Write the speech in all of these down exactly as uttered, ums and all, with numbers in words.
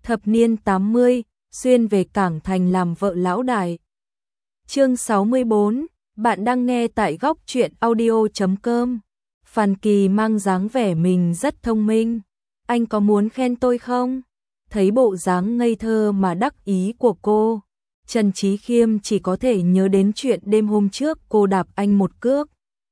Thập niên tám mươi, xuyên về Cảng Thành làm vợ lão đại. Chương sáu mươi bốn, bạn đang nghe tại góc truyện audio chấm com. Phan Kỳ mang dáng vẻ mình rất thông minh. Anh có muốn khen tôi không? Thấy bộ dáng ngây thơ mà đắc ý của cô, Trần Chí Khiêm chỉ có thể nhớ đến chuyện đêm hôm trước cô đạp anh một cước.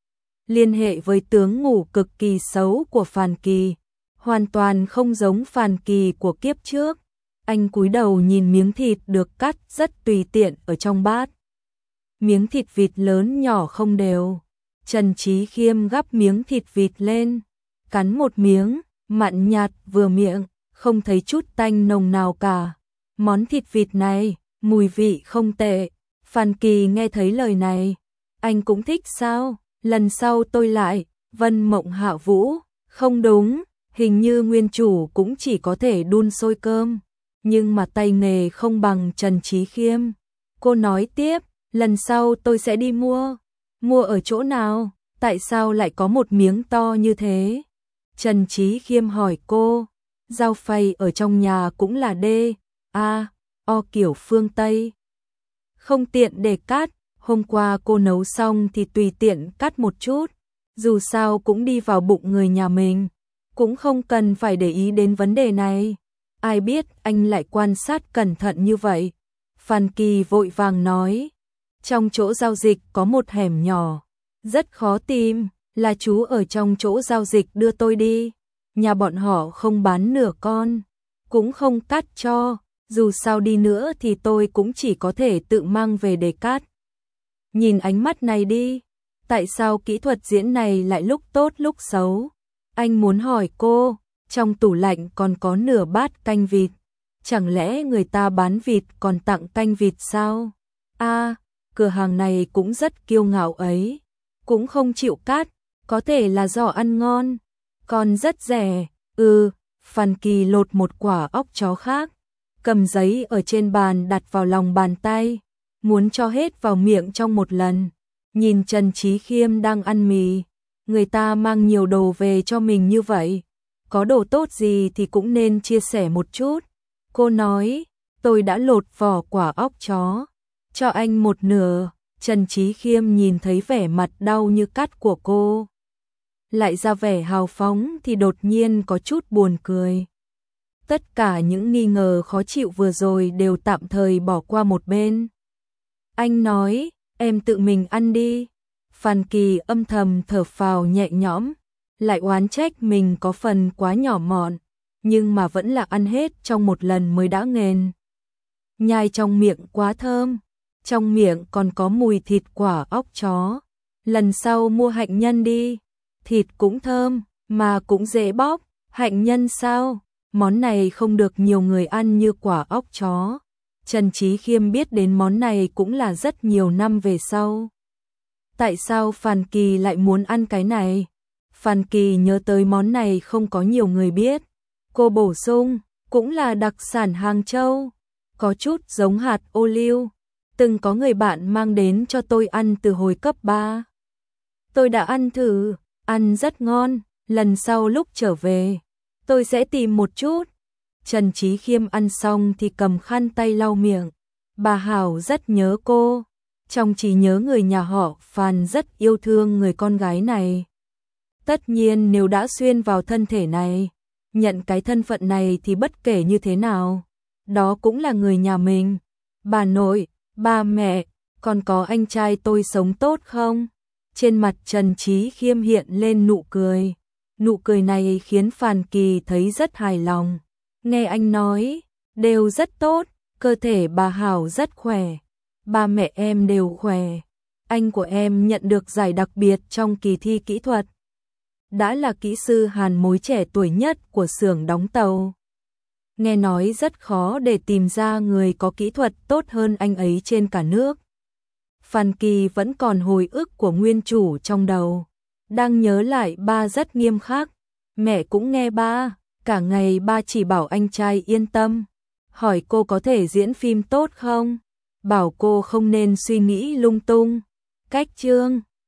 Liên hệ với tướng ngủ cực kỳ xấu của Phan Kỳ, hoàn toàn không giống Phan Kỳ của kiếp trước. Anh cúi đầu nhìn miếng thịt được cắt rất tùy tiện ở trong bát. Miếng thịt vịt lớn nhỏ không đều. Trần Chí Khiêm gắp miếng thịt vịt lên, cắn một miếng, mặn nhạt vừa miệng, không thấy chút tanh nồng nào cả. Món thịt vịt này, mùi vị không tệ. Phan Kỳ nghe thấy lời này, anh cũng thích sao? Lần sau tôi lại, Vân Mộng Hạ Vũ, không đúng, hình như nguyên chủ cũng chỉ có thể đun sôi cơm, nhưng mà tay nghề không bằng Trần Chí Khiêm. Cô nói tiếp, lần sau tôi sẽ đi mua. Mua ở chỗ nào? Tại sao lại có một miếng to như thế? Trần Chí Khiêm hỏi cô. Dao phay ở trong nhà cũng là D, A, O kiểu phương Tây. Không tiện để cắt, hôm qua cô nấu xong thì tùy tiện cắt một chút. Dù sao cũng đi vào bụng người nhà mình, cũng không cần phải để ý đến vấn đề này. Ai biết anh lại quan sát cẩn thận như vậy. Phan Kỳ vội vàng nói. Trong chỗ giao dịch có một hẻm nhỏ, rất khó tìm, là chú ở trong chỗ giao dịch đưa tôi đi. Nhà bọn họ không bán nửa con, cũng không cắt cho, dù sao đi nữa thì tôi cũng chỉ có thể tự mang về để cắt. Nhìn ánh mắt này đi, tại sao kỹ thuật diễn này lại lúc tốt lúc xấu? Anh muốn hỏi cô, trong tủ lạnh còn có nửa bát canh vịt, chẳng lẽ người ta bán vịt còn tặng canh vịt sao? A, à, cửa hàng này cũng rất kiêu ngạo ấy, cũng không chịu cắt, có thể là do ăn ngon, còn rất rẻ. Ừ, Phan Kỳ lột một quả óc chó khác, cầm giấy ở trên bàn đặt vào lòng bàn tay, muốn cho hết vào miệng trong một lần. Nhìn Trần Chí Khiêm đang ăn mì, người ta mang nhiều đồ về cho mình như vậy, có đồ tốt gì thì cũng nên chia sẻ một chút. Cô nói, tôi đã lột vỏ quả óc chó, cho anh một nửa. Trần Chí Khiêm nhìn thấy vẻ mặt đau như cắt của cô, lại ra vẻ hào phóng thì đột nhiên có chút buồn cười. Tất cả những nghi ngờ khó chịu vừa rồi đều tạm thời bỏ qua một bên. Anh nói, em tự mình ăn đi. Phan Kỳ âm thầm thở phào nhẹ nhõm, lại oán trách mình có phần quá nhỏ mọn, nhưng mà vẫn là ăn hết trong một lần mới đã nghền. Nhai trong miệng quá thơm, trong miệng còn có mùi thịt quả óc chó. Lần sau mua hạnh nhân đi, thịt cũng thơm, mà cũng dễ bóc. Hạnh nhân sao? Món này không được nhiều người ăn như quả óc chó. Trần Chí Khiêm biết đến món này cũng là rất nhiều năm về sau. Tại sao Phan Kỳ lại muốn ăn cái này? Phan Kỳ nhớ tới món này không có nhiều người biết. Cô bổ sung, cũng là đặc sản Hàng Châu, có chút giống hạt ô liu. Từng có người bạn mang đến cho tôi ăn từ hồi cấp ba. Tôi đã ăn thử, ăn rất ngon, lần sau lúc trở về, tôi sẽ tìm một chút. Trần Chí Khiêm ăn xong thì cầm khăn tay lau miệng. Bà Hảo rất nhớ cô, trong trí nhớ người nhà họ Phan rất yêu thương người con gái này. Tất nhiên nếu đã xuyên vào thân thể này, nhận cái thân phận này thì bất kể như thế nào, đó cũng là người nhà mình. Bà nội, ba mẹ, còn có anh trai tôi sống tốt không? Trên mặt Trần Chí Khiêm hiện lên nụ cười. Nụ cười này khiến Phan Kỳ thấy rất hài lòng. Nghe anh nói, đều rất tốt, cơ thể bà Hảo rất khỏe, ba mẹ em đều khỏe. Anh của em nhận được giải đặc biệt trong kỳ thi kỹ thuật, đã là kỹ sư hàn mối trẻ tuổi nhất của xưởng đóng tàu. Nghe nói rất khó để tìm ra người có kỹ thuật tốt hơn anh ấy trên cả nước. Phan Kỳ vẫn còn hồi ức của nguyên chủ trong đầu, đang nhớ lại ba rất nghiêm khắc. Mẹ cũng nghe ba, cả ngày ba chỉ bảo anh trai yên tâm, hỏi cô có thể diễn phim tốt không, bảo cô không nên suy nghĩ lung tung. Cách chương